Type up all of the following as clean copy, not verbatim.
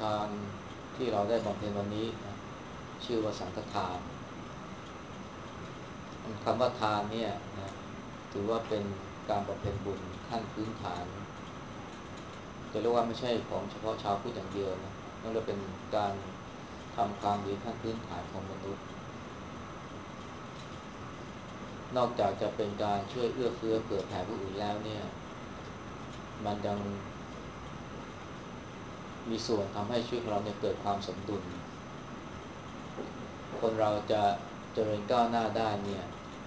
านที่เราได้บำเพ็ญวันนี้นะชื่อว่าสังฆทานคำว่าทานเนี่ยนะถือว่าเป็นการบำเพ็ญบุญขั้นพื้นฐานจะเรียกว่าไม่ใช่ของเฉพาะชาวพุทธอย่างเดียวนะนั่นเลยเป็นการทำความดีขั้นพื้นฐานของมนุษย์นอกจากจะเป็นการช่วยเอื้อเฟื้อเผื่อแผ่ผู้อื่นแล้วเนี่ยมันยังมีส่วนทำให้ชีวิตของเราเนี่ยเกิดความสมดุลคนเราจะเจริญก้าวหน้าได้เนี่ย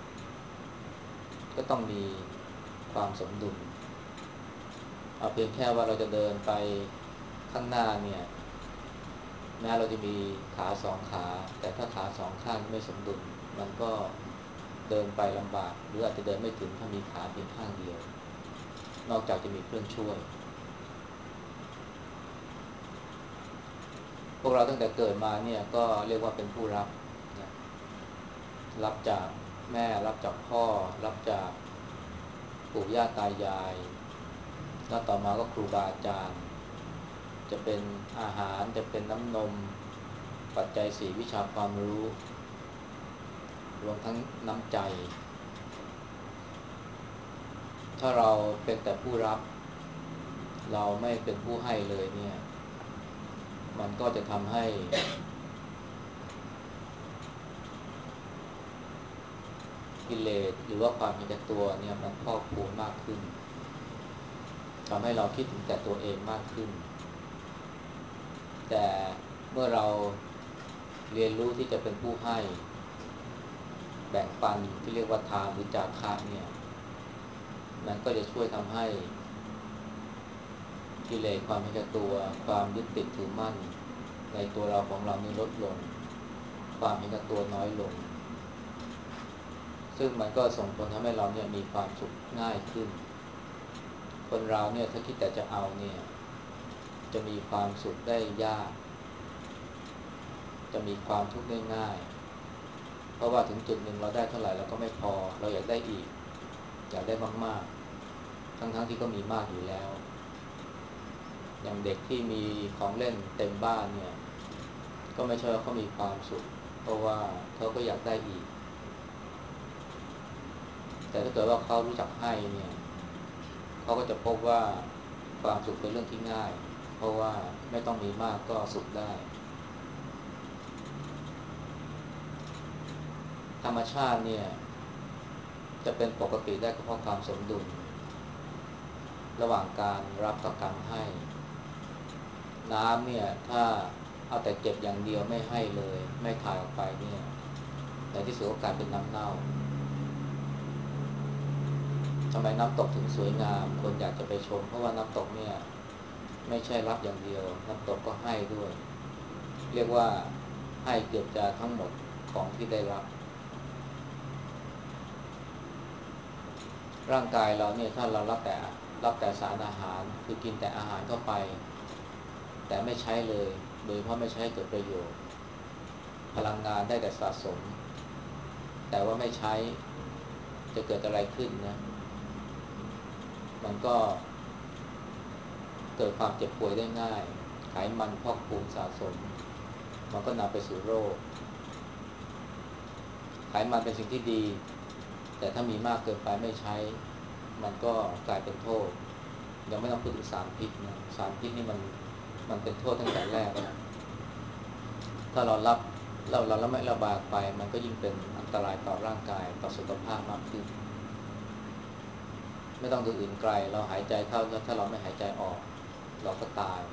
ก็ต้องมีความสมดุลเอาเพียงแค่ว่าเราจะเดินไปข้างหน้าเนี่ยแม้เราจะมีขาสองขาแต่ถ้าขาสองข้างไม่สมดุลมันก็เดินไปลำบากหรืออาจจะเดินไม่ถึงถ้ามีขาเพียงข้างเดียวนอกจากจะมีเครื่องช่วยพวกเราตั้งแต่เกิดมาเนี่ยก็เรียกว่าเป็นผู้รับนะรับจากแม่รับจากพ่อรับจากปู่ย่าตายายแล้วต่อมาก็ครูบาอาจารย์จะเป็นอาหารจะเป็นน้ำนมปัจจัยสี่วิชาความรู้รวมทั้งน้ำใจถ้าเราเป็นแต่ผู้รับเราไม่เป็นผู้ให้เลยเนี่ยมันก็จะทำให้กิเลสหรือว่าความเห็นแก่ตัวเนี่ยมันพอกพูนมากขึ้นทำให้เราคิดถึงแต่ตัวเองมากขึ้นแต่เมื่อเราเรียนรู้ที่จะเป็นผู้ให้แบ่งปันที่เรียกว่าทานหรือจาคะเนี่ยมันก็จะช่วยทำให้กิเลสความเห็นแก่ตัวความยึดติดถือมั่นในตัวเราของเรานี่ลดลงความเห็นแก่ตัวน้อยลงซึ่งมันก็ส่งผลทำให้เราเนี่ยมีความสุขง่ายขึ้นคนเราเนี่ยถ้าคิดแต่จะเอาเนี่ยจะมีความสุขได้ยากจะมีความทุกข์ได้ง่ายเพราะว่าถึงจุดหนึ่งเราได้เท่าไหร่เราก็ไม่พอเราอยากได้อีกอยากได้มากๆทั้งที่ก็มีมากอยู่แล้วอย่างเด็กที่มีของเล่นเต็มบ้านเนี่ยก็ไม่ใช่ว่าเขามีความสุขเพราะว่าเขาก็อยากได้อีกแต่ถ้าเกิดว่าเขารู้จักให้เนี่ยเขาก็จะพบว่าความสุขเป็นเรื่องที่ง่ายเพราะว่าไม่ต้องมีมากก็สุขได้ธรรมชาติเนี่ยจะเป็นปกติได้ก็เพราะความสมดุลระหว่างการรับกับการให้น้ำเนี่ยถ้าเอาแต่เก็บอย่างเดียวไม่ให้เลยไม่ถ่ายออกไปเนี่ยในที่สุดก็กลายเป็นน้ำเน่าทำไมน้ำตกถึงสวยงามคนอยากจะไปชมเพราะว่าน้ำตกเนี่ยไม่ใช่รับอย่างเดียวน้ำตกก็ให้ด้วยเรียกว่าให้เกือบจะทั้งหมดของที่ได้รับร่างกายเราเนี่ยถ้าเรารับแต่สารอาหารคือกินแต่อาหารเข้าไปแต่ไม่ใช้เลยโดยเพราะไม่ใช้เกิดประโยชน์พลังงานได้แต่สะสมแต่ว่าไม่ใช้จะเกิดอะไรขึ้นนะมันก็เกิดความเจ็บป่วยได้ง่ายไขมันพอกพูนสะสมมันก็นำไปสู่โรคไขมันเป็นสิ่งที่ดีแต่ถ้ามีมากเกินไปไม่ใช้มันก็กลายเป็นโทษยังไม่ต้องพูดถึงสารพิษนะสารพิษนี่มันเป็นโทษตั้งแต่แรกนะถ้าเราไม่ระบายไปมันก็ยิ่งเป็นอันตรายต่อร่างกายต่อสุขภาพมากขึ้นไม่ต้องดูอื่นไกลเราหายใจเข้าแล้วถ้าเราไม่หายใจออกเราก็ตาย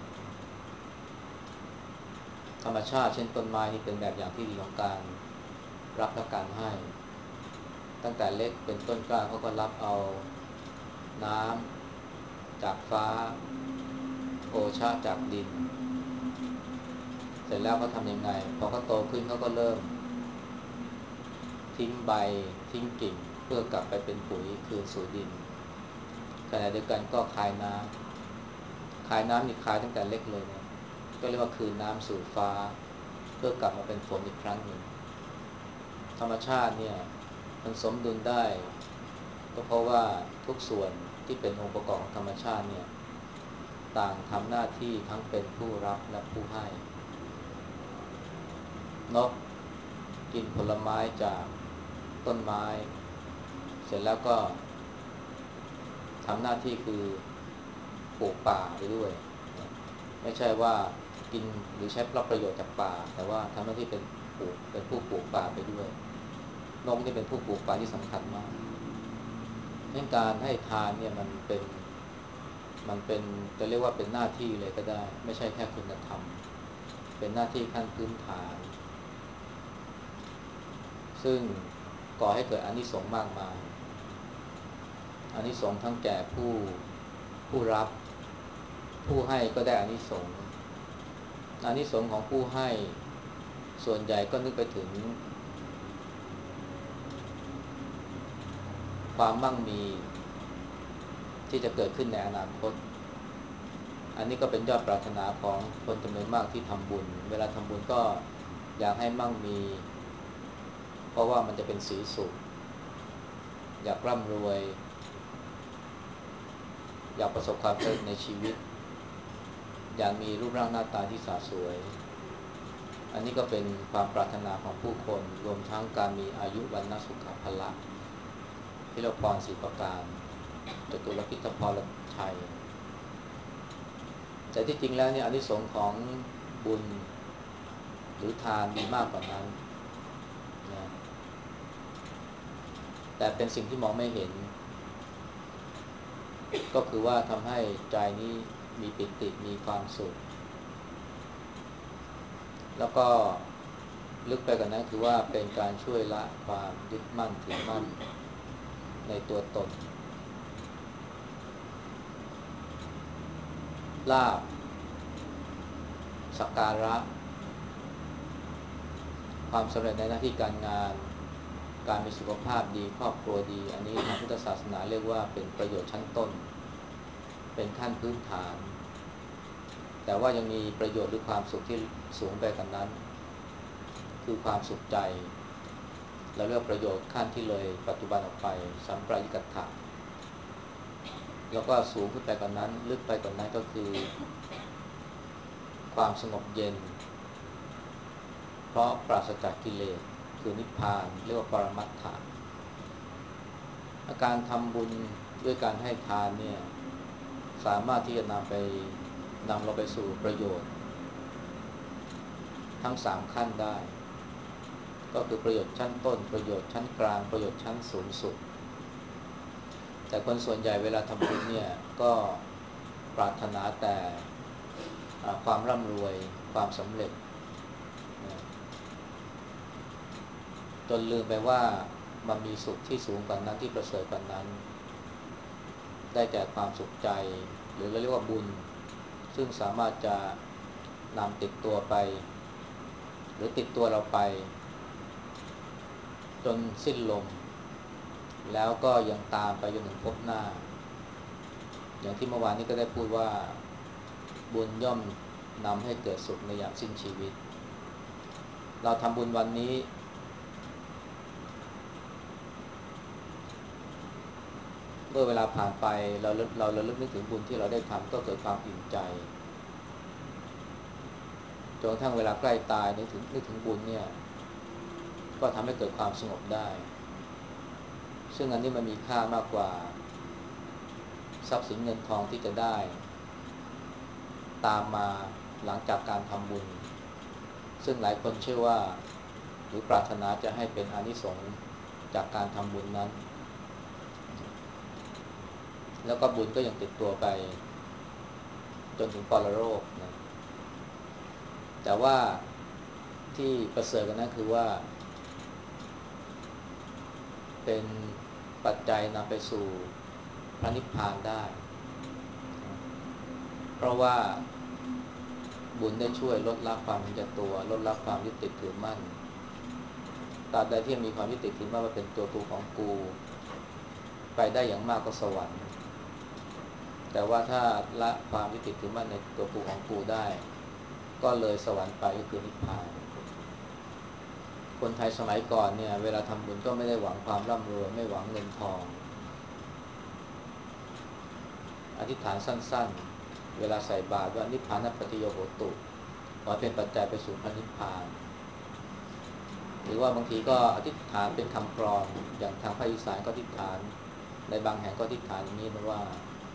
ธรรมชาติเช่นต้นไม้นี่เป็นแบบอย่างที่ดีของการรับและการให้ตั้งแต่เล็กเป็นต้นกล้าเขาก็รับเอาน้ำจากฟ้าโอชะจากดินเสร็จแล้วเขาทำยังไงพอเขาโตขึ้นเขาก็เริ่มทิ้งใบทิ้งกิ่งเพื่อกลับไปเป็นปุ๋ยคืนสู่ดินขณะเดียวกันก็คายน้ำนี่คายตั้งแต่เล็กเลยนะก็เรียกว่าคืนน้ำสู่ฟ้าเพื่อกลับมาเป็นฝนอีกครั้งหนึ่งธรรมชาติเนี่ยมันสมดุลได้ก็เพราะว่าทุกส่วนที่เป็นองค์ประกอบของธรรมชาติเนี่ยต่างทำหน้าที่ทั้งเป็นผู้รับและผู้ให้นกกินผลไม้จากต้นไม้เสร็จแล้วก็ทำหน้าที่คือปลูกป่าไปด้วยไม่ใช่ว่ากินหรือใช้รับประโยชน์จากป่าแต่ว่าทำหน้าที่เป็นผู้ปลูกป่าไปด้วยนกนี่เป็นผู้ปลูกป่าที่สำคัญมากในการให้ทานเนี่ยมันเป็นจะเรียกว่าเป็นหน้าที่เลยก็ได้ไม่ใช่แค่คุณธรรมเป็นหน้าที่ขั้นพื้นฐานซึ่งก่อให้เกิดอานิสงส์มากมายอานิสงส์ทั้งแก่ผู้รับผู้ให้ก็ได้อานิสงส์อานิสงส์ของผู้ให้ส่วนใหญ่ก็นึกไปถึงความมั่งมีที่จะเกิดขึ้นในอนาคตอันนี้ก็เป็นยอดปรารถนาของคนจำนวนมากที่ทำบุญเวลาทำบุญก็อยากให้มั่งมีเพราะว่ามันจะเป็นสีสุขอยากร่ำรวยอยากประสบความสำเร็จในชีวิตอยากมีรูปร่างหน้าตาที่สะสวยอันนี้ก็เป็นความปรารถนาของผู้คนรวมทั้งการมีอายุวรรณสุขภละที่เราพร4ประการจตุรพิทพรชัยแต่ที่จริงแล้วเนี่ยอานิสงส์ของบุญหรือทานมีมากกว่านั้นนะแต่เป็นสิ่งที่มองไม่เห็นก็คือว่าทำให้ใจนี้มีปิติมีความสุขแล้วก็ลึกไปกว่านั้นคือว่าเป็นการช่วยละความยึดมั่นถือมั่นในตัวตนลาภสักการะความสำเร็จในหน้าที่การงานการมีสุขภาพดีครอบครัวดีอันนี้ทางพุทธศาสนาเรียกว่าเป็นประโยชน์ชั้นต้นเป็นขั้นพื้นฐานแต่ว่ายังมีประโยชน์หรือความสุขที่สูงไปกว่านั้นคือความสุขใจเราเรียกประโยชน์ขั้นที่เลยปัจจุบันออกไปสัมปรายิกัตถะแล้วก็สูงขึ้นไปกว่านั้นลึกไปกว่านั้นก็คือความสงบเย็นเพราะปราศจากกิเลสคือนิพพานเรียกว่าปรมัตถะการทำบุญด้วยการให้ทานเนี่ยสามารถที่จะนำเราไปสู่ประโยชน์ทั้ง3ขั้นได้ก็คือประโยชน์ชั้นต้นประโยชน์ชั้นกลางประโยชน์ชั้นสูงสุดแต่คนส่วนใหญ่เวลาทำบุญเนี่ยก็ปรารถนาแต่ความร่ำรวยความสำเร็จนะจนลืมไปว่ามันมีสุขที่สูงกว่านั้นที่ประเสริฐกว่านั้นได้แก่ความสุขใจหรือเราเรียกว่าบุญซึ่งสามารถจะนำติดตัวไปหรือติดตัวเราไปจนสิ้นลมแล้วก็ยังตามไปจนถึงภพหน้าอย่างที่เมื่อวานนี้ก็ได้พูดว่าบุญย่อมนำให้เกิดสุขในยามสิ้นชีวิตเราทำบุญวันนี้เมื่อเวลาผ่านไปเราระลึกนึกถึงบุญที่เราได้ทำก็เกิดความอิ่มใจจนกระทั่งเวลาใกล้ตายนึกถึงบุญเนี่ยก็ทำให้เกิดความสงบได้ซึ่งอันนี้มันมีค่ามากกว่าทรัพย์สินเงินทองที่จะได้ตามมาหลังจากการทำบุญซึ่งหลายคนเชื่อว่าหรือปรารถนาจะให้เป็นอานิสงส์จากการทำบุญนั้นแล้วก็บุญก็ยังติดตัวไปจนถึงปรโลกนะแต่ว่าที่ประเสริฐกันนั้นคือว่าเป็นปัจจัยนำไปสู่พระนิพพานได้เพราะว่าบุญได้ช่วยลดละความเห็นแก่ตัวลดละความยึดติดถือมั่นตราบใดที่ยังมีความยึดติดถือมั่นว่าเป็นตัวกูของกูไปได้อย่างมากก็สวรรค์แต่ว่าถ้าละความยึดติดถือมั่นในตัวกูของกูได้ก็เลยสวรรค์ไปก็คือนิพพานคนไทยสมัยก่อนเนี่ยเวลาทำบุญก็ไม่ได้หวังความร่ำรวยไม่หวังเงินทองอธิษฐานสั้นเวลาใส่บาตรว่านิพพานัปฏิโยโหตุขอให้เป็นปัจจัยไปสู่พระนิพพานหรือว่าบางทีก็อธิษฐานเป็นคำกลอนอย่างทางภาคอีสานก็อธิษฐานในบางแห่งก็อธิษฐานอย่างนี้นะว่า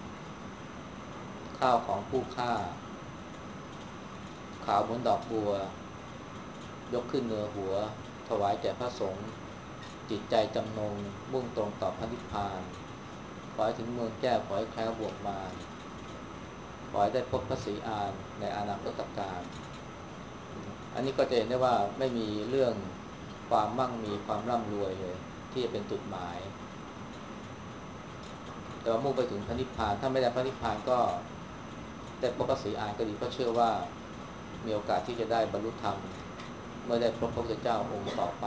ข้าวของผู้ฆ่าขาวเหมือนดอกบัวยกขึ้นเหนือหัวถวายแก่พระสงฆ์จิตใจจำนงมุ่งตรงต่อพระนิพพานขอให้ถึงเมืองแก้วขอให้แคล้วบ่วงมารขอให้ได้พบพระศรีอานในอนาคตการอันนี้ก็จะเห็นได้ว่าไม่มีเรื่องความมั่งมีความร่ำรวยเลยที่จะเป็นจุดหมายแต่ว่ามุ่งไปถึงพระนิพพานถ้าไม่ได้พระนิพพานก็ได้พบพระศรีอานก็ดีเพราะเชื่อว่ามีโอกาสที่จะได้บรรลุธรรมเมื่อได้พบพระพุทธเจ้าองค์ต่อไป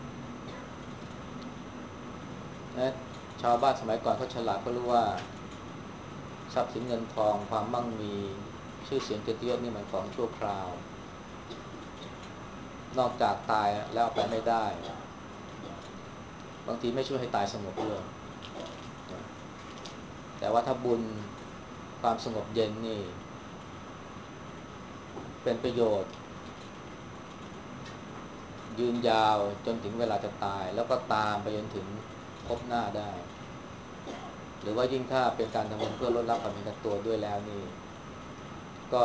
นะชาวบ้านสมัยก่อนเขาฉลาดเขารู้ว่าทรัพย์สินเงินทองความมั่งมีชื่อเสียงเกียรติยศนี่มันของชั่วคราวนอกจากตายแล้วเอาไปไม่ได้บางทีไม่ช่วยให้ตายสงบด้วยแต่ว่าถ้าบุญความสงบเย็นนี่เป็นประโยชน์ยืนยาวจนถึงเวลาจะตายแล้วก็ตามไปจนถึงพบหน้าได้หรือว่ายิ่งถ้าเป็นการทำบุญเพื่อลดละความเห็นแก่ตัวด้วยแล้วนี่ก็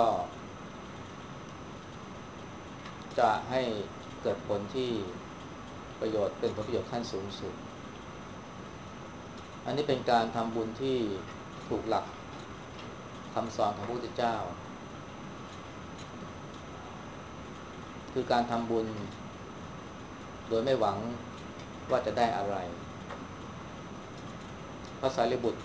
จะให้เกิดผลที่ประโยชน์เป็นผลประโยชน์ขั้นสูงสุดอันนี้เป็นการทำบุญที่ถูกหลักคำสอนของพระพุทธเจ้าคือการทำบุญโดยไม่หวังว่าจะได้อะไรพระสารีบุตร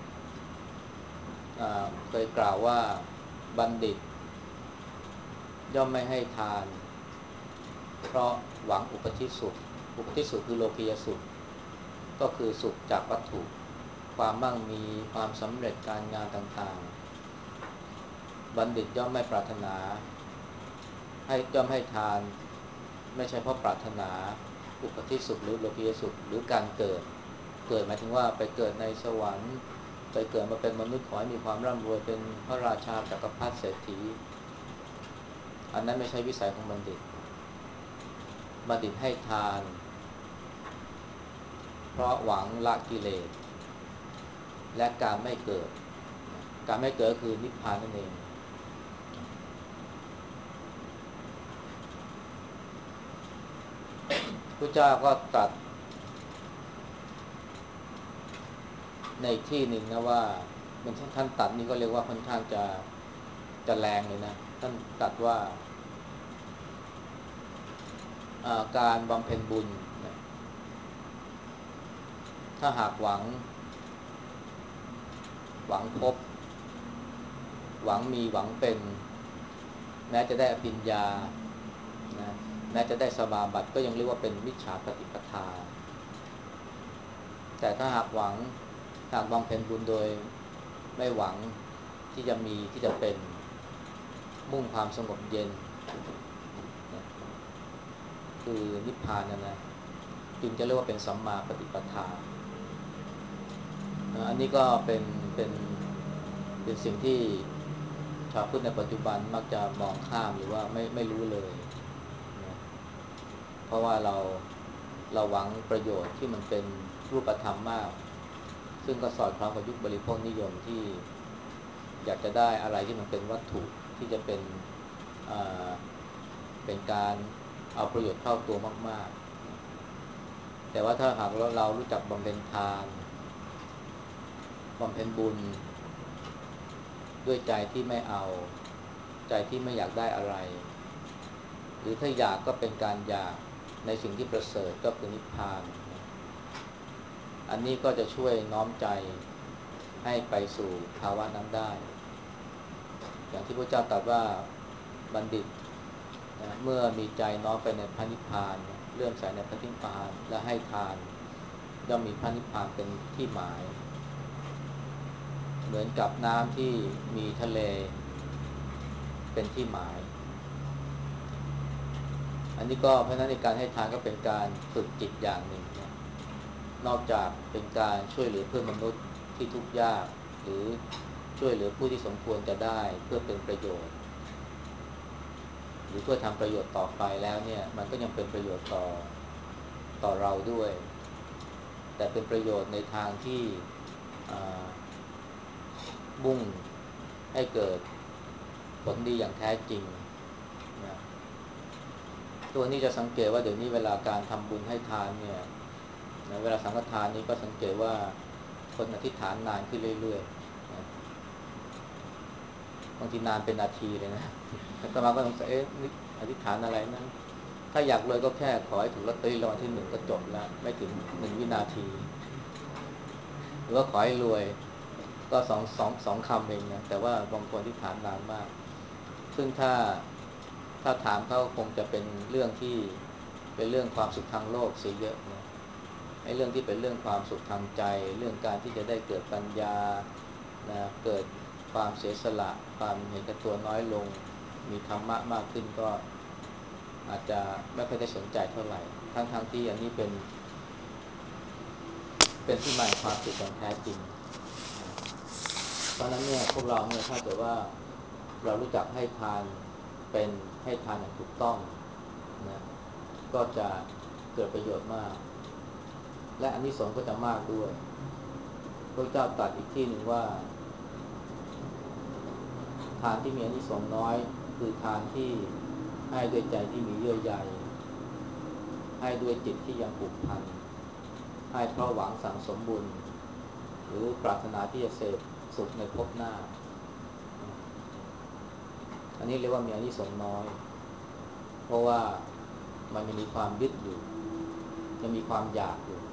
เคยกล่าวว่าบัณฑิตย่อมไม่ให้ทานเพราะหวังอุปธิสุขอุปธิสุขคือโลกียสุขก็คือสุขจากวัตถุความมั่งมีความสำเร็จการงานต่างๆบัณฑิตย่อมไม่ปรารถนาย่อมให้ทานไม่ใช่เพราะปรารถนาอุปธิสุขหรือโลกียสุขหรือการเกิดหมายถึงว่าไปเกิดในสวรรค์ไปเกิดมาเป็นมนุษย์ขอให้มีความร่ำรวยเป็นพระราชาจักรพรรดิเศรษฐีอันนั้นไม่ใช่วิสัยของบัณฑิตให้ทานเพราะหวังละกิเลสและการไม่เกิดคือนิพพานนั่นเองพระเจ้าก็ตรัสในที่หนึ่งนะว่ามันท่านตัดนี่ก็เรียกว่าค่อนข้างจะแรงเลยนะท่านตรัสว่าการบำเพ็ญบุญนะถ้าหากหวังพบหวังมีหวังเป็นแม้จะได้อภิญญานะแม้จะได้สมาบัติก็ยังเรียกว่าเป็นมิจฉาปฏิปทาแต่ถ้าหากบำเพ็ญบุญโดยไม่หวังที่จะมีที่จะเป็นมุ่งความสงบเย็นนะคือนิพพานนะจึงจะเรียกว่าเป็นสัมมาปฏิปทาอันนี้ก็เป็นสิ่งที่ชาวพุทธในปัจจุบันมักจะมองข้ามหรือว่าไม่รู้เลยนะเพราะว่าเราหวังประโยชน์ที่มันเป็นรูปธรรมมากซึ่งก็สอดคล้องกับยุคบริโภคนิยมที่อยากจะได้อะไรที่มันเป็นวัตถุที่จะอ่าเป็นการเอาประโยชน์เข้าตัวมากๆแต่ว่าถ้าหากเรารู้จักบำเพ็ญทานบำเพ็ญบุญด้วยใจที่ไม่เอาใจที่ไม่อยากได้อะไรหรือถ้าอยากก็เป็นการอยากในสิ่งที่ประเสริฐก็คือนิพพานอันนี้ก็จะช่วยน้อมใจให้ไปสู่ภาวะนั้นได้อย่างที่พระเจ้าตรัสว่าบัณฑิตนะเมื่อมีใจน้อมไปในพระนิพพานเลื่อมใสในพระนิพพานและให้ทานย่อมมีพระนิพพานเป็นที่หมายเหมือนกับน้ำที่มีทะเลเป็นที่หมายอันนี้ก็เพราะนั้นในการให้ทานก็เป็นการฝึกจิตอย่างหนึ่งนะนอกจากเป็นการช่วยเหลือเพื่อนมนุษย์ที่ทุกข์ยากหรือช่วยเหลือผู้ที่สมควรจะได้เพื่อเป็นประโยชน์หรือเพื่อทำประโยชน์ต่อไปแล้วเนี่ยมันก็ยังเป็นประโยชน์ต่อเราด้วยแต่เป็นประโยชน์ในทางที่มุ่งให้เกิดผลดีอย่างแท้จริงนะตัวนี้จะสังเกตว่าเดี๋ยวนี้เวลาการทำบุญให้ทานเนี่ยนะเวลาสังฆทานนี้ก็สังเกตว่าคนอธิษฐานนานขึ้นเรื่อยๆนะบางทีนานเป็นนาทีเลยนะอาตมาก็สงสัยนึกอธิษฐานอะไรนะถ้าอยากรวยก็แค่ขอให้ถูกลอตเตอรี่รางวัลที่ 1ก็จบแล้วไม่ถึง1 วินาทีหรือว่าขอให้รวยก็สองคำเองนะแต่ว่าบางคนที่ถามนานมากซึ่งถ้าถามเขาคงจะเป็นเรื่องที่เป็นเรื่องความสุขทางโลกเสียเยอะนะไอ้เรื่องที่เป็นเรื่องความสุขทางใจเรื่องการที่จะได้เกิดปัญญานะเกิดความเสียสละความเห็นแก่ตัวน้อยลงมีธรรมะมากขึ้นก็อาจจะไม่ค่อยได้สนใจเท่าไหร่ทั้งที่อันนี้เป็นที่มาของความสุขอย่างแท้จริงเพราะนั้นเนี่ยพวกเราเนี่ยถ้าเกิดว่าเรารู้จักให้ทานเป็นให้ทานอย่างถูกต้องนะก็จะเกิดประโยชน์มากและอานิสงส์ก็จะมากด้วยพระเจ้าตรัสอีกที่หนึ่งว่าทานที่มีอานิสงส์น้อยคือทานที่ให้ด้วยใจที่มีเยื่อใยให้ด้วยจิตที่ยังผูกพันให้เพราะหวังสั่งสมบุญหรือปรารถนาที่จะเสพสุขในภพหน้าอันนี้เรียกว่ามีอานิสงส์น้อยเพราะว่ามันยังมีความยึดอยู่ยังมีความอยากอยู่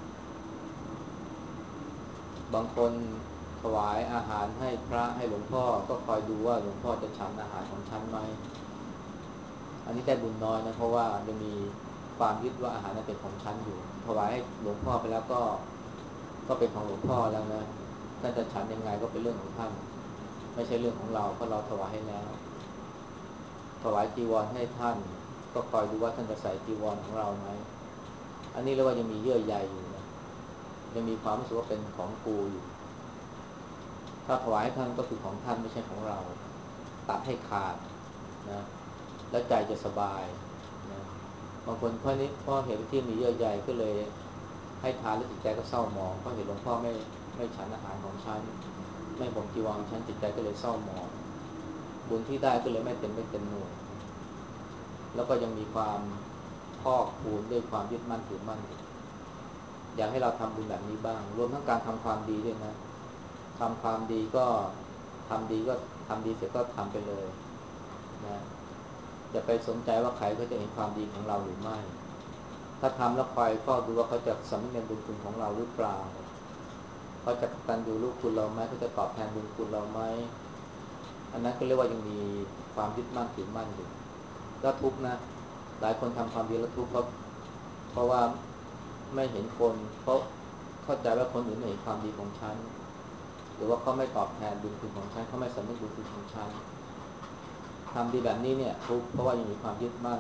บางคนถวายอาหารให้พระให้หลวงพ่อก็คอยดูว่าหลวงพ่อจะฉันอาหารของฉันไหมอันนี้ได้บุญน้อยนะเพราะว่ายังมีความยึดว่าอาหารนั้นเป็นของฉันอยู่ถวายให้หลวงพ่อไปแล้วก็เป็นของหลวงพ่อแล้วนะท่านจะฉันยังไงก็เป็นเรื่องของท่านไม่ใช่เรื่องของเราเพราะเราถวายให้แล้วถวายจีวรให้ท่านก็คอยดูว่าท่านจะใส่จีวรของเราไหมอันนี้เรียกว่ายังมีเยื่อใยอยู่นะยังมีความรู้สึกว่าเป็นของกูอยู่ถ้าถวายให้ท่านก็คือของท่านไม่ใช่ของเราตัดให้ขาดนะแล้วใจจะสบายนะบางคนเพราะเห็นที่มีเยื่อใยก็เลยให้ทานแล้วจิตใจก็เศร้าหมองเพราะเห็นหลวงพ่อไม่ฉันอาหารของฉันไม่ผมจีวรของฉันจิตใจก็เลยเศร้าหมองบุญที่ได้ก็เลยไม่เต็มหน่วยแล้วก็ยังมีความพอกพูนด้วยความยึดมั่นถือมั่นอยากให้เราทำบุญแบบนี้บ้างรวมทั้งการทำความดีด้วยนะทำความดีก็ทำดีก็ทำดีเสร็จก็ทำไปเลยนะอย่าไปสนใจว่าใครเขาจะเห็นความดีของเราหรือไม่ถ้าทำแล้วคอยเฝ้าดูว่าเขาจะสำนึกในบุญคุณของเราหรือเปล่าเขาจะกตัญญูรู้คุณเราไหมเขาจะตอบแทนบุญคุณเราไหมอันนั้นก็เรียกว่ายังมีความยึดมั่นถือมั่นอยู่ก็ทุกข์นะหลายคนทำความดีแล้วทุกข์เพราะว่าไม่เห็นคนเพราะเข้าใจว่าคนอื่นไม่เห็นความดีของฉันหรือว่าเขาไม่ตอบแทนบุญคุณของฉันเขาไม่สำนึกบุญคุณของฉันทำดีแบบนี้เนี่ยทุกข์เพราะว่ายังมีความยึดมั่น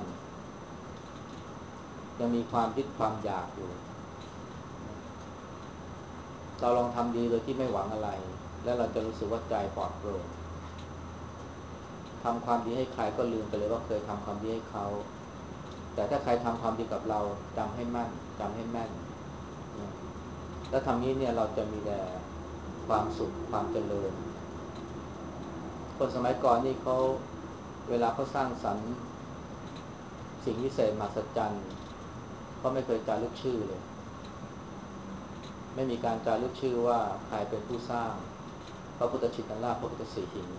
ยังมีความยึดความอยากอยู่เราลองทำดีโดยที่ไม่หวังอะไรแล้วเราจะรู้สึกว่าใจปลอดโปร่งทำความดีให้ใครก็ลืมไปเลยว่าเคยทำความดีให้เขาแต่ถ้าใครทำความดีกับเราจำให้มั่นจำให้แม่นแล้วทำนี้เนี่ยเราจะมีแต่ความสุขความเจริญคนสมัยก่อนนี่เขาเวลาเขาสร้างสรรค์สิ่งวิเศษมหัศจรรย์เขาไม่เคยจารึกชื่อเลยไม่มีการจารึกชื่อว่าใครเป็นผู้สร้างพระพุทธชินราชพระพุทธสีหิง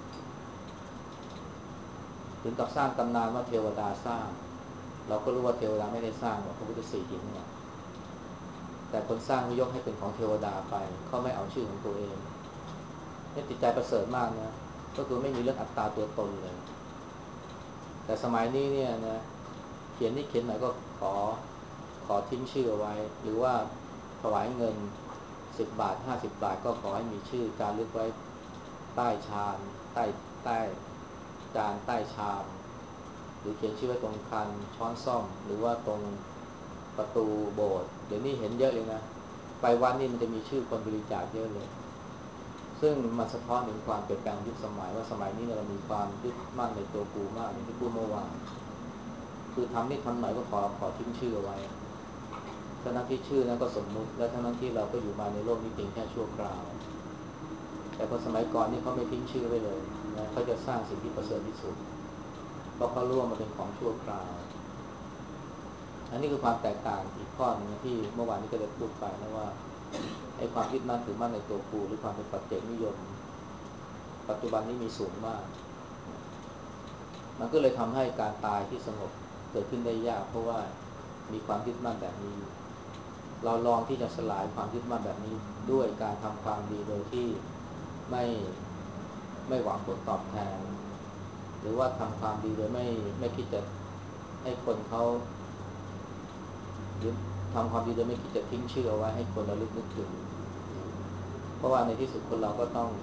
ถึงกับสร้างตำนานว่าเทวดาสร้างเราก็รู้ว่าเทวดาไม่ได้สร้างหรอกพระพุทธสีหิงเนี่ยแต่คนสร้างก็ยกให้เป็นของเทวดาไปเขาไม่เอาชื่อของตัวเองนี่จิตใจประเสริฐมากนะก็คือไม่มีเรื่องอัตตาตัวตนเลยแต่สมัยนี้เนี่ยนะเขียนนี่เขียนหน่อยก็ขอทิ้งชื่อเอาไว้หรือว่าถวายเงิน10 บาท50 บาทก็ขอให้มีชื่อจารึกไว้ใต้ชามใต้จานใต้ชามหรือเขียนชื่อไว้ตรงคันช้อนส้อมหรือว่าตรงประตูโบสถ์เดี๋ยวนี้เห็นเยอะเลยนะไปวัดนี่มันจะมีชื่อคนบริจาคเยอะเลยซึ่งมันสะท้อนถึงความเปลี่ยนแปลงยุคสมัยว่าสมัยนี้เนี่ยเรามีความยึดมั่นในตัวกูมากอย่างที่พูดเมื่อวานคือทำนี่ทำหน่อยก็ขอทิ้งชื่อเอาไว้ทั้งที่ชื่อนั้นก็สมมุติและทั้งที่เราก็อยู่มาในโลกนี้เพียงแค่ชั่วคราวแต่คนสมัยก่อนนี่เขาไม่ทิ้งชื่อไว้เลยนะเขาจะสร้างสิ่งที่ประเสริฐที่สุดเพราะเขารู้ว่ามันเป็นของชั่วคราวอันนี้คือความแตกต่างอีกข้อหนึ่งที่เมื่อวานนี้ก็ได้พูดไปนะว่าไอ้ความยึดมั่นถือมั่นในตัวกูหรือความเป็นปัจเจกนิยมปัจจุบันนี้มีสูงมากมันก็เลยทำให้การตายที่สงบเกิดขึ้นได้ยากเพราะว่ามีความยึดมั่นแบบนี้เราลองที่จะสลายความยึดมั่นแบบนี้ด้วยการทำความดีโดยที่ไม่ไม่หวังผลตอบแทนหรือว่าทำความดีโดยไม่คิดจะให้คนเขาหรือทำความดีโดยไม่คิดจะทิ้งชื่อเอาไว้ให้คนระลึกนึกถึงเพราะว่าในที่สุดคนเราก็ต้อง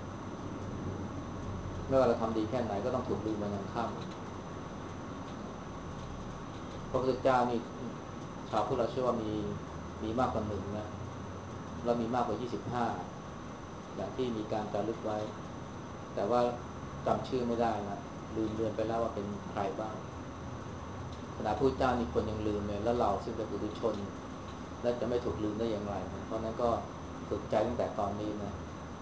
ไม่ว่าเราทำดีแค่ไหนก็ต้องถูกลืมวันยังค่ำพระพุทธเจ้านี่ชาวพุทธเราเชื่อว่ามีมากกว่าหนึ่งนะเรามีมากกว่า25อย่างที่มีการจารึกไว้แต่ว่าจำชื่อไม่ได้นะลืมเลือนไปแล้วว่าเป็นใครบ้างขณะพระเจ้านี่คนยังลืมเลยแล้วเราซึ่งเป็นปุถุชนและจะไม่ถูกลืมได้อย่างไรนะเพราะนั้นก็ฝึกใจตั้งแต่ตอนนี้นะ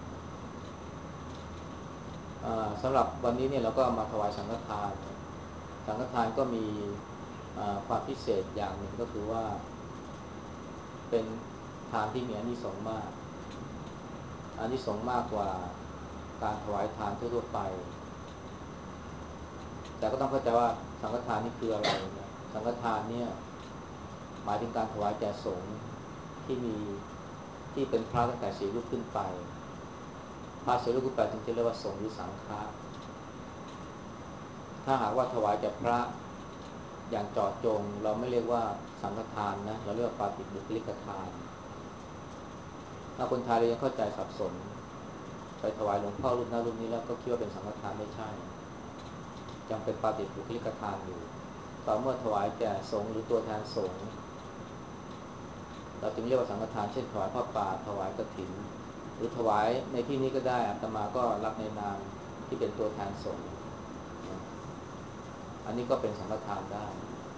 สำหรับวันนี้เนี่ยเราก็มาถวายสังฆทานสังฆทานก็มีความพิเศษอย่างหนึ่งก็คือว่าเป็นทานที่มีอานิสงส์มากอานิสงส์มากกว่าการถวายทานทั่วๆไปแต่ก็ต้องเข้าใจว่าสังฆทานนี่คืออะไรนะสังฆทานเนี่ยหมายถึงการถวายแก่สงฆ์ที่มีที่เป็นพระตั้งแต่4 รูปขึ้นไปพระ4 รูปขึ้นไปถึงจะเรียกว่าสงฆ์หรือสังฆะถ้าหากว่าถวายแก่พระอย่างเจาะจงเราไม่เรียกว่าสังฆทานนะเราเรียกว่าปาฏิบุคลิกทานถ้าคนไทยเรายังเข้าใจสับสนไปถวายหลวงพ่อรูปนั้นรูปนี้แล้วก็คิดว่าเป็นสังฆทานไม่ใช่ยังเป็นปาฏิบุคลิกทานอยู่ต่อเมื่อถวายแก่สงฆ์หรือตัวแทนสงฆ์เราจึงเรียกว่าสังฆทานเช่นถวายผ้าป่าถวายกฐินหรือถวายในที่นี้ก็ได้อาตมาก็รับในนามที่เป็นตัวแทนสงฆ์อันนี้ก็เป็นสังฆทานได้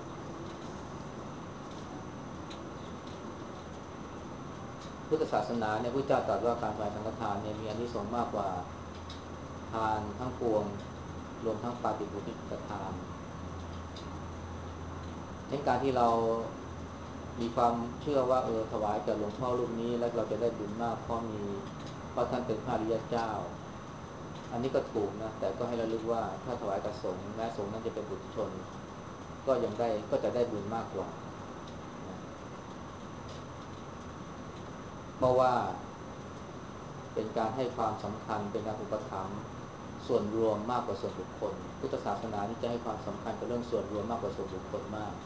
พุทธศาสนาเนี่ยพระเจ้าตรัสว่าการถวายสังฆทานเนี่ยมีอานิสงส์มากกว่าทานทั้งปวงรวมทั้งปาฏิบุคลิกทานในการที่เรามีความเชื่อว่าถวายแก่หลวงพ่อรูปนี้แล้วเราจะได้บุญมากเพราะท่านเป็นพระอริยเจ้าอันนี้ก็ถูกนะแต่ก็ให้ระลึกว่าถ้าถวายกับสงฆ์แม้สงฆ์นั้นจะเป็นบุตรชนก็จะได้บุญมากกว่านะเพราะว่าเป็นการให้ความสำคัญเป็นการอุปถัมภ์ส่วนรวมมากกว่าส่วนบุคคลพุทธศาสนานี่จะให้ความสำคัญกับเรื่องส่วนรวมมากกว่าส่วนบุคคลมาก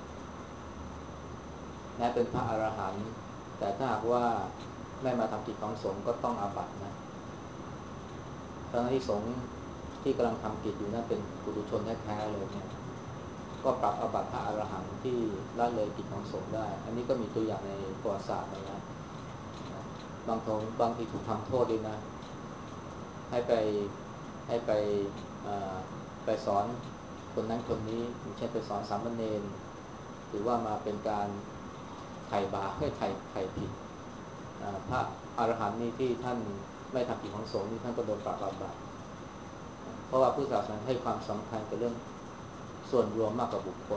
แม้เป็นพระอรหันต์แต่ถ้าหากว่าไม่มาทำกิจของสงฆ์ก็ต้องอาบัตินะทั้งที่สงฆ์ที่กำลังทำกิจอยู่นั้นเป็นปุถุชนแท้ๆเลยเนี่ยก็ปรับอาบัติพระอรหันต์ที่ละเลยกิจของสงฆ์ได้อันนี้ก็มีตัวอย่างในประวัติศาสตร์มาแล้วนะบางทีถูกทำโทษด้วยนะให้ไปให้ไปไปสอนคนนั้นคนนี้อย่างเช่นไปสอนสามเณรหรือว่ามาเป็นการไถ่บาปให้ไถ่ผิดพระอรหันต์นี่ที่ท่านไม่ทำกิจของสงฆ์นี่ท่านก็โดนปรับอาบัติเพราะว่าพุทธศาสนาให้ความสำคัญกับเรื่องส่วนรวมมากกว่าบุคคล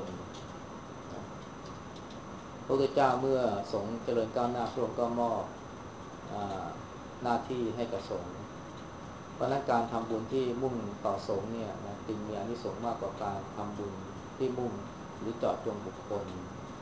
พระพุทธเจ้าเมื่อสงฆ์เจริญก้าวหน้าพระองค์ก็มอบหน้าที่ให้กับสงฆ์เพราะนั้นการทำบุญที่มุ่งต่อสงฆ์เนี่ยนะจึงมีอานิสงส์มากกว่าการทำบุญที่มุ่งหรือเจาะจงบุคคล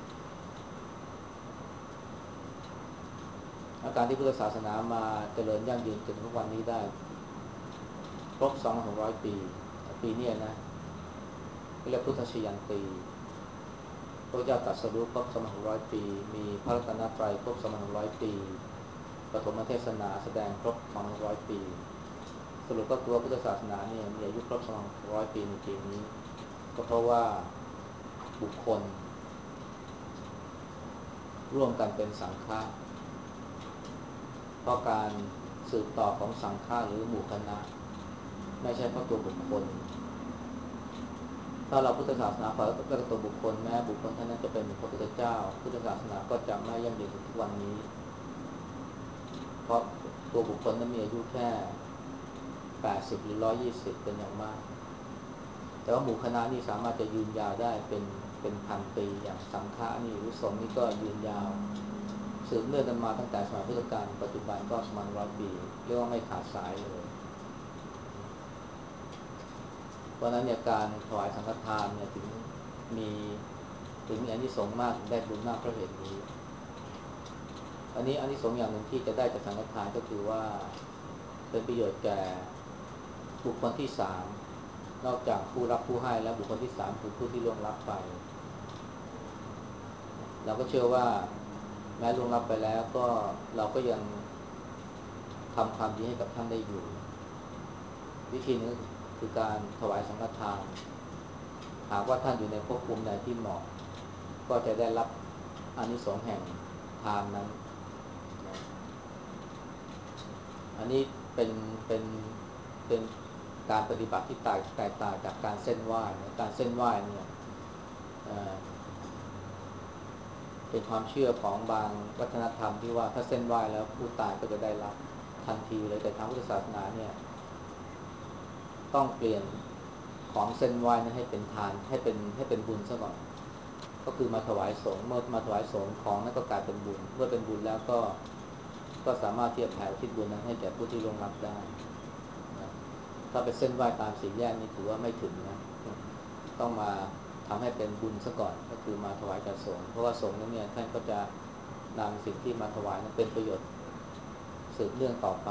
อาการที่พุทธศาสนามาเจริญยั่งยืนจนทุกวันนี้ได้ครบ2,600 ปีปีนี้นะเรียกพุทธชยันตีพระเจ้าตรัสรู้ครบ2,600 ปีมีพระรัตนตรัยครบ2,600 ปีปฐมเทศนาแสดงครบ2,600 ปีสรุปก็คือว่าพุทธศาสนาเนี่ยมีอายุครบ2,600 ปีในปีนี้ก็เพราะว่าบุคคลร่วมกันเป็นสังฆะเพราะการสืบต่อของสังฆะหรือหมู่คณะไม่ใช่เพราะตัวบุคคลถ้าเราพุทธศาสนาฝ่ายแล้วก็ตัวบุคคลแม้บุคคลท่านนั้นจะเป็นพระพุทธเจ้าพุทธศาสนาก็จะไม่ยั่งยืนถึงทุกวันนี้เพราะตัวบุคคลนั้นมีอายุแค่80หรือ120เป็นอย่างมากแต่ว่าหมู่คณะนี่สามารถจะยืนยาวได้เป็นพันปีอย่างสังฆะนี่หรือสงฆ์นี่ก็ยืนยาวสืบเนื่องกันมาตั้งแต่สมัยพุทธกาลปัจจุบันก็ประมาณ100 ปีเรียกว่าไม่ขาดสายเลยเพราะนั้นเนี่ยการถวายสังฆทานเนี่ยมีมีอานิสงส์มากถึงได้บุญมากเพราะเหตุนี้อันนี้อานิสงส์อย่างหนึ่งที่จะได้จากสังฆทานก็คือว่าเป็นประโยชน์แก่บุคคลที่สามนอกจากผู้รับผู้ให้แล้วบุคคลที่สามคือผู้ที่ล่วงลับไปเราก็เชื่อว่าแม้ล่วงลับไปแล้วก็เราก็ยังทำความดีให้กับท่านได้อยู่วิธีนึงคือการถวายสังฆทานหากว่าท่านอยู่ในภพภูมิใดที่เหมาะก็จะได้รับอานิสงส์แห่งทานนั้นนะอันนี้เป็นเป็นเป็นการปฏิบัติที่แตกต่างจากการเส้นไหว้นะการเส้นไหว้เนี่ยเป็นความเชื่อของบางวัฒนธรรมที่ว่าถ้าเส้นไหว้แล้วผู้ตายก็จะได้รับทันทีเลยแต่ทางพุทธศาสนาเนี่ยต้องเปลี่ยนของเส้นไหว้นั้นให้เป็นทานให้เป็นบุญซะก่อนก็คือมาถวายสงฆ์เมื่อมาถวายสงฆ์ของนั้นก็กลายเป็นบุญเมื่อเป็นบุญแล้วก็สามารถที่จะแผ่อุทิศบุญนั้นให้แก่ผู้ที่ล่วงลับได้นะถ้าไปเส้นไหว้ตามสี่แยกนี่ถือว่าไม่ถึงนะต้องมาทำให้เป็นบุญซะก่อนก็คือมาถวายแก่สงฆ์เพราะว่าสงฆ์นั้นเนี่ยท่านก็จะนำสิ่งที่มาถวายนั้นเป็นประโยชน์สืบเนื่องต่อไป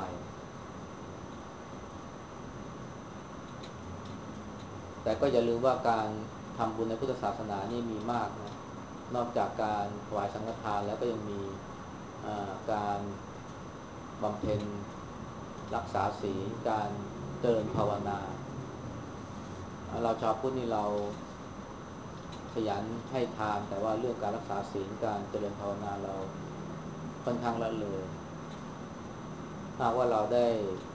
แต่ก็อย่าลืมว่าการทำบุญในพุทธศาสนานี่มีมากนะนอกจากการถวายสังฆทานแล้วก็ยังมีการบำเพ็ญรักษาศีลการเจริญภาวนาเราชาวพุทธนี่เราขยันให้ทานแต่ว่าเรื่องการรักษาศีลการเจริญภาวนาเราค่อนข้างละเลยถ้าว่าเราได้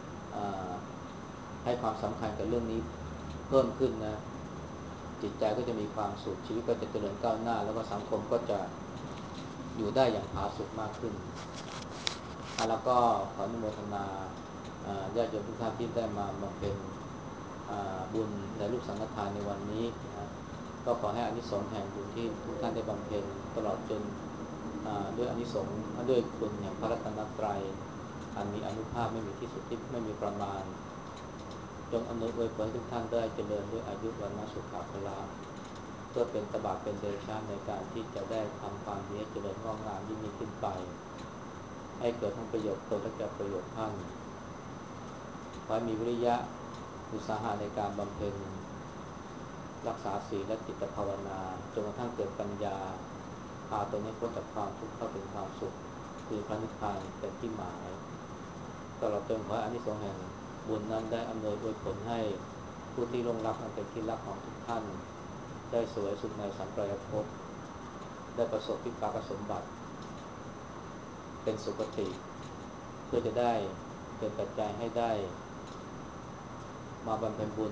ให้ความสำคัญกับเรื่องนี้เพิ่มขึ้นนะจิตใจก็จะมีความสุขชีวิตก็จะเจริญก้าวหน้าแล้วก็สังคมก็จะอยู่ได้อย่างผาสุกมากขึ้นแล้วก็ขออนุโมทนาญาติโยมทุกท่านที่ได้มาบำเพ็ญบุญในรูปสังฆทานในวันนี้นะก็ขอให้อานิสงส์แห่งบุญที่ทุกท่านได้บำเพ็ญตลอดจนด้วยอานิสงส์ด้วยคุณแห่งพระรัตนตรัยอันมีอานุภาพไม่มีที่สุดที่ไม่มีประมาณจงอำนวยอวยพรให้ทุกท่านได้เจริญด้วยอายุวันนะสุขภาละเพื่อเป็นตบะเป็นเดชะในการที่จะได้ทำความดีให้เจริญงอกงามยิ่งขึ้นไปให้เกิดทั้งประโยชน์ตนและแก่ประโยชน์ท่านขอให้มีวิริยะอุตสาหะในการบำเพ็ญรักษาศีลและจิตภาวนาจนกระทั่งเกิดปัญญาพาตนให้พ้นจากความทุกข์เข้าถึงความสุขคือพระนิพพานเป็นที่หมายตลอดจนขอให้อานิสงส์แห่งบุญนั้นได้อำนวยอวยผลให้ผู้ที่ล่วงลับนั้นเป็นที่รักของทุกท่านได้สวยสุขในสัมปรายภพได้ประสบวิปากสมบัติเป็นสุคติเพื่อจะได้เป็นปัจจัยให้ได้มาบำเพ็ญบุญ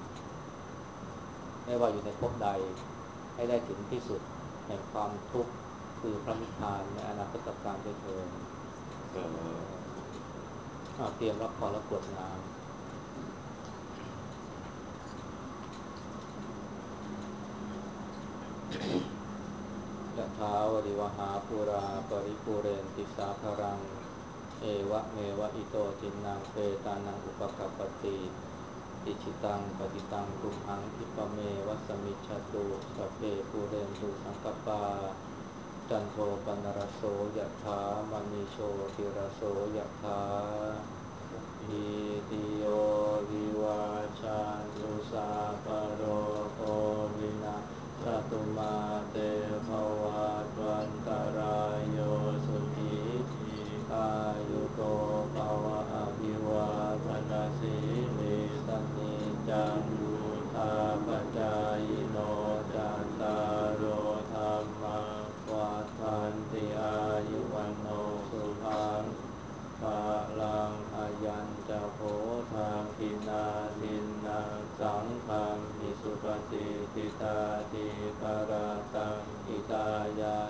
ไม่ว่าอยู่ในภพใดให้ได้ถึงที่สุดแห่งความทุกข์คือพระนิพพานในอนาคตการด้วยเถิดเตรียมรับพรและกรวดน้ำยะถาวริวหาปุราปริปุเรนติสาคารังเอวะเมวะอิโตทินังเปตานังอุปกัปปติอิชิตังปฏิตังตุมหังคิปะเมวะสมิจฉตุสัพเพปุเรนตุสังกปาจันโทปนรสโสยะถามณีโชติรสโสยะถาอิติโยวิวาจันตุสัพพะโรโควินาศตุมาเตภวัตวันตรายโยสุขีทีอายุโกภวะอภิวาทนาสีลิสนิจังวุธาปจายโนจัตตารโอธรรมวัฏันติอายุวันโนสุขังภะลังอ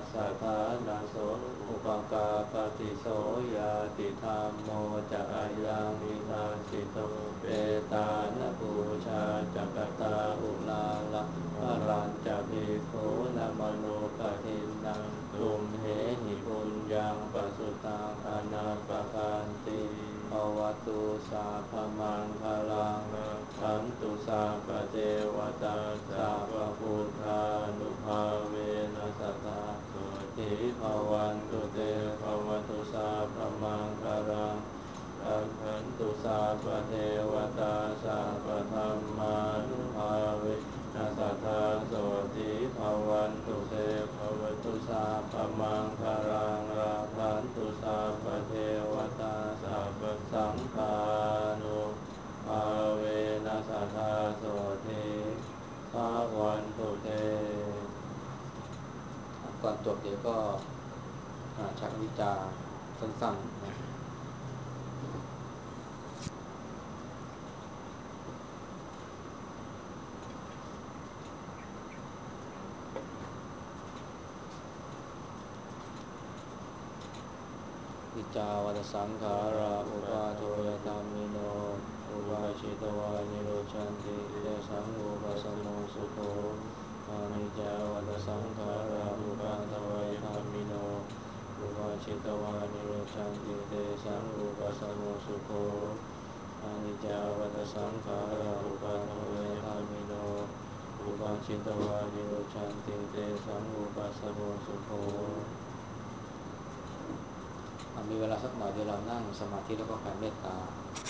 สัทธานาโสอุปกาปฏิโสยาติธรรมโมจะอายังวินาสิโตเปตานปูชาจักตาอุลาลักพลันจะภิกขุนมโนปทินนังตุมเหหิปุญญังปสุตังอนาปกันติภวตุสาพมังคลังขันตุสาปเทวตาสาปพุทธานุภาเวนัสสะโสติภวันตุเตภวตุสาพมังคลังขันตุสาปเทวตาสาปธรรมานุภาเวนัสสะโสติภวันตุเตภวตุสาพมังคลังราคันตุสาปเทวตาสาปสังฆานุภาเวนัสสะโสติภวันตุเตก่อนจบเดี๋ยวก็ชักวิจารณ์สั้นๆนะวิจาวัตสังขาราอุปาโทยธรรมิโนอุปาชิตวานิโรชันติเตสังอุปสมโมสุโขอานิจจาวัตสังขาราอุปาโทยธรรมิโนอุปาชิตวานิโรชันติเตสังอุปสมโมสุโขอานิจจาวัตสังขาราอุปาโทยธรรมิโนอุปาชิตวานิโรชันติเตสังอุปสมโมสุโขมีเวลาสักหน่อยเดี๋ยวเรานั่งสมาธิแล้วก็แผ่เมตตา